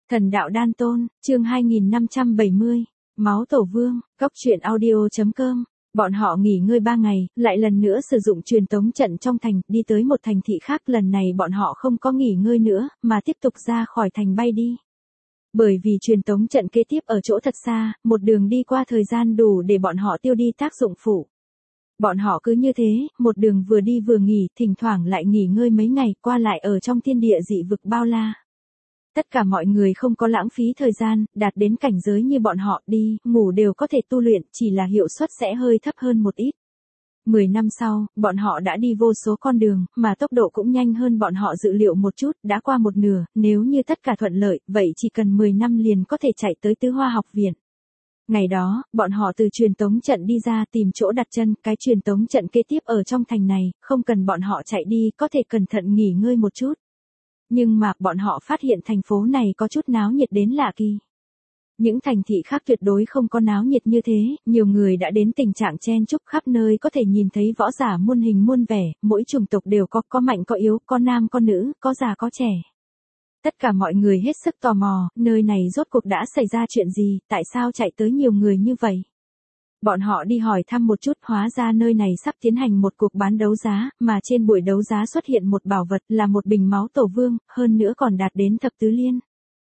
Thần đạo đan tôn, chương 2570, máu tổ vương, góc truyện audio.com. Bọn họ nghỉ ngơi 3 ngày, lại lần nữa sử dụng truyền tống trận trong thành, đi tới một thành thị khác. Lần này bọn họ không có nghỉ ngơi nữa, mà tiếp tục ra khỏi thành bay đi. Bởi vì truyền tống trận kế tiếp ở chỗ thật xa, một đường đi qua thời gian đủ để bọn họ tiêu đi tác dụng phụ. Bọn họ cứ như thế, một đường vừa đi vừa nghỉ, thỉnh thoảng lại nghỉ ngơi mấy ngày, qua lại ở trong thiên địa dị vực bao la. Tất cả mọi người không có lãng phí thời gian, đạt đến cảnh giới như bọn họ, đi, ngủ đều có thể tu luyện, chỉ là hiệu suất sẽ hơi thấp hơn một ít. 10 năm sau, bọn họ đã đi vô số con đường, mà tốc độ cũng nhanh hơn bọn họ dự liệu một chút, đã qua một nửa, nếu như tất cả thuận lợi, vậy chỉ cần 10 năm liền có thể chạy tới Tứ Hoa học viện. Ngày đó, bọn họ từ truyền tống trận đi ra tìm chỗ đặt chân, cái truyền tống trận kế tiếp ở trong thành này, không cần bọn họ chạy đi, có thể cẩn thận nghỉ ngơi một chút. Nhưng mà, bọn họ phát hiện thành phố này có chút náo nhiệt đến lạ kỳ. Những thành thị khác tuyệt đối không có náo nhiệt như thế, nhiều người đã đến tình trạng chen chúc, khắp nơi có thể nhìn thấy võ giả muôn hình muôn vẻ, mỗi chủng tộc đều có mạnh có yếu, có nam có nữ, có già có trẻ. Tất cả mọi người hết sức tò mò, nơi này rốt cuộc đã xảy ra chuyện gì, tại sao chạy tới nhiều người như vậy? Bọn họ đi hỏi thăm một chút, hóa ra nơi này sắp tiến hành một cuộc bán đấu giá, mà trên buổi đấu giá xuất hiện một bảo vật là một bình máu tổ vương, hơn nữa còn đạt đến thập tứ liên.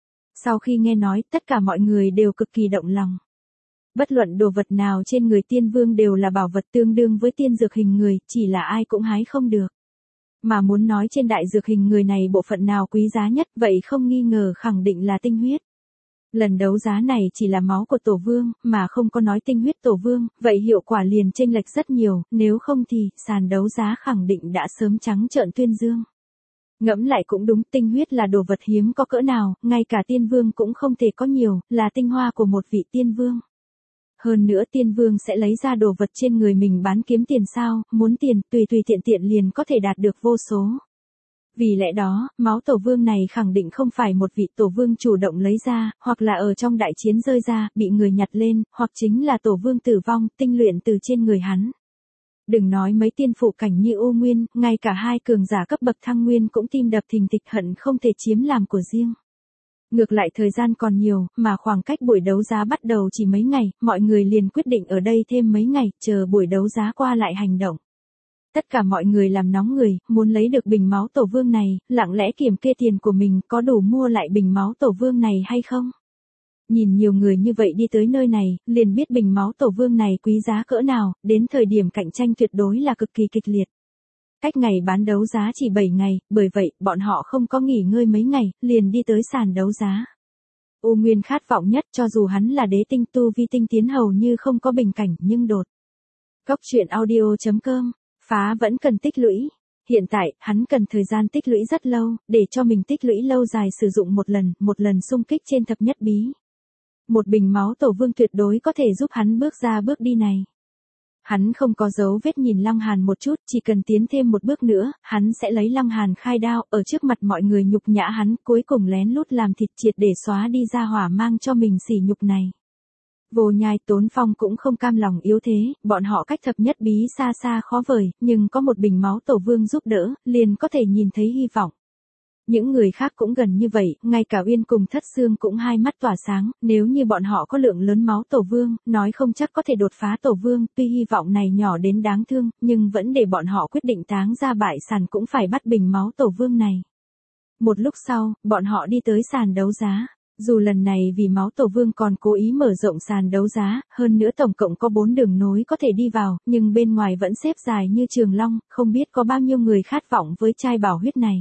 Sau khi nghe nói, tất cả mọi người đều cực kỳ động lòng. Bất luận đồ vật nào trên người tiên vương đều là bảo vật tương đương với tiên dược hình người, chỉ là ai cũng hái không được. Mà muốn nói trên đại dược hình người này bộ phận nào quý giá nhất, vậy không nghi ngờ khẳng định là tinh huyết. Lần đấu giá này chỉ là máu của tổ vương, mà không có nói tinh huyết tổ vương, vậy hiệu quả liền chênh lệch rất nhiều, nếu không thì, sàn đấu giá khẳng định đã sớm trắng trợn tuyên dương. Ngẫm lại cũng đúng, tinh huyết là đồ vật hiếm có cỡ nào, ngay cả tiên vương cũng không thể có nhiều, là tinh hoa của một vị tiên vương. Hơn nữa tiên vương sẽ lấy ra đồ vật trên người mình bán kiếm tiền sao, muốn tiền, tùy tiện tiện liền có thể đạt được vô số. Vì lẽ đó, máu tổ vương này khẳng định không phải một vị tổ vương chủ động lấy ra, hoặc là ở trong đại chiến rơi ra, bị người nhặt lên, hoặc chính là tổ vương tử vong, tinh luyện từ trên người hắn. Đừng nói mấy tiên phụ cảnh như U Nguyên, ngay cả hai cường giả cấp bậc thăng nguyên cũng tim đập thình thịch hận không thể chiếm làm của riêng. Ngược lại thời gian còn nhiều, mà khoảng cách buổi đấu giá bắt đầu chỉ mấy ngày, mọi người liền quyết định ở đây thêm mấy ngày, chờ buổi đấu giá qua lại hành động. Tất cả mọi người làm nóng người, muốn lấy được bình máu tổ vương này, lặng lẽ kiểm kê tiền của mình có đủ mua lại bình máu tổ vương này hay không. Nhìn nhiều người như vậy đi tới nơi này, liền biết bình máu tổ vương này quý giá cỡ nào, đến thời điểm cạnh tranh tuyệt đối là cực kỳ kịch liệt. Cách ngày bán đấu giá chỉ 7 ngày, bởi vậy, bọn họ không có nghỉ ngơi mấy ngày, liền đi tới sàn đấu giá. U Nguyên khát vọng nhất cho dù hắn là đế tinh tu vi tinh tiến hầu như không có bình cảnh nhưng đột. Góc truyện audio.com, phá vẫn cần tích lũy. Hiện tại, hắn cần thời gian tích lũy rất lâu, để cho mình tích lũy lâu dài sử dụng một lần xung kích trên thập nhất bí. Một bình máu tổ vương tuyệt đối có thể giúp hắn bước ra bước đi này. Hắn không có dấu vết nhìn Lăng Hàn một chút, chỉ cần tiến thêm một bước nữa, hắn sẽ lấy Lăng Hàn khai đao, ở trước mặt mọi người nhục nhã hắn, cuối cùng lén lút làm thịt triệt để xóa đi ra hỏa mang cho mình sỉ nhục này. Vô Nhai Tốn Phong cũng không cam lòng yếu thế, bọn họ cách thập nhất bí xa xa khó vời, nhưng có một bình máu tổ vương giúp đỡ, liền có thể nhìn thấy hy vọng. Những người khác cũng gần như vậy, ngay cả Uyên cùng Thất Xương cũng hai mắt tỏa sáng, nếu như bọn họ có lượng lớn máu tổ vương, nói không chắc có thể đột phá tổ vương, tuy hy vọng này nhỏ đến đáng thương, nhưng vẫn để bọn họ quyết định táng ra bại sản cũng phải bắt bình máu tổ vương này. Một lúc sau, bọn họ đi tới sàn đấu giá. Dù lần này vì máu tổ vương còn cố ý mở rộng sàn đấu giá, hơn nữa tổng cộng có 4 đường nối có thể đi vào, nhưng bên ngoài vẫn xếp dài như trường long, không biết có bao nhiêu người khát vọng với chai bảo huyết này.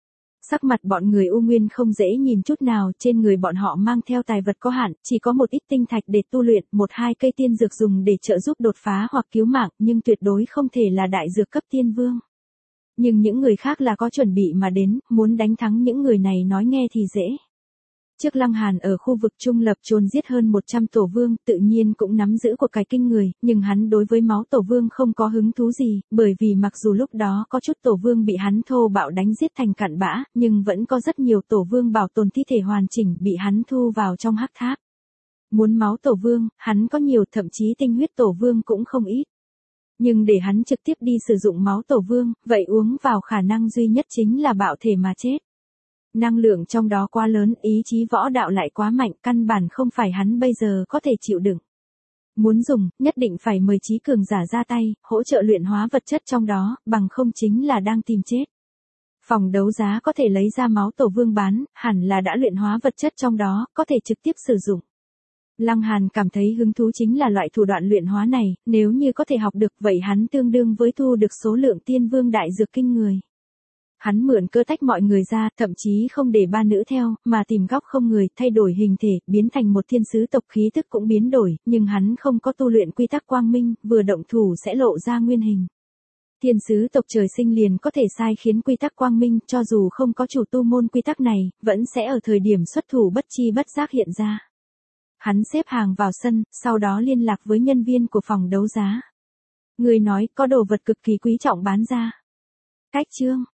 Sắc mặt bọn người U Nguyên không dễ nhìn chút nào, trên người bọn họ mang theo tài vật có hạn, chỉ có một ít tinh thạch để tu luyện, 1-2 cây tiên dược dùng để trợ giúp đột phá hoặc cứu mạng, nhưng tuyệt đối không thể là đại dược cấp tiên vương. Nhưng những người khác là có chuẩn bị mà đến, muốn đánh thắng những người này nói nghe thì dễ. Trước Lăng Hàn ở khu vực trung lập chôn giết hơn 100 tổ vương, tự nhiên cũng nắm giữ của cái kinh người, nhưng hắn đối với máu tổ vương không có hứng thú gì, bởi vì mặc dù lúc đó có chút tổ vương bị hắn thô bạo đánh giết thành cặn bã, nhưng vẫn có rất nhiều tổ vương bảo tồn thi thể hoàn chỉnh bị hắn thu vào trong hắc tháp. Muốn máu tổ vương, hắn có nhiều, thậm chí tinh huyết tổ vương cũng không ít. Nhưng để hắn trực tiếp đi sử dụng máu tổ vương, vậy uống vào khả năng duy nhất chính là bạo thể mà chết. Năng lượng trong đó quá lớn, ý chí võ đạo lại quá mạnh, căn bản không phải hắn bây giờ có thể chịu đựng. Muốn dùng, nhất định phải mời trí cường giả ra tay, hỗ trợ luyện hóa vật chất trong đó, bằng không chính là đang tìm chết. Phòng đấu giá có thể lấy ra máu tổ vương bán, hẳn là đã luyện hóa vật chất trong đó, có thể trực tiếp sử dụng. Lăng Hàn cảm thấy hứng thú chính là loại thủ đoạn luyện hóa này, nếu như có thể học được vậy hắn tương đương với thu được số lượng tiên vương đại dược kinh người. Hắn mượn cơ tách mọi người ra, thậm chí không để ba nữ theo, mà tìm góc không người, thay đổi hình thể, biến thành một thiên sứ tộc, khí tức cũng biến đổi, nhưng hắn không có tu luyện quy tắc quang minh, vừa động thủ sẽ lộ ra nguyên hình. Thiên sứ tộc trời sinh liền có thể sai khiến quy tắc quang minh, cho dù không có chủ tu môn quy tắc này, vẫn sẽ ở thời điểm xuất thủ bất chi bất giác hiện ra. Hắn xếp hàng vào sân, sau đó liên lạc với nhân viên của phòng đấu giá. Người nói có đồ vật cực kỳ quý trọng bán ra. Cách chương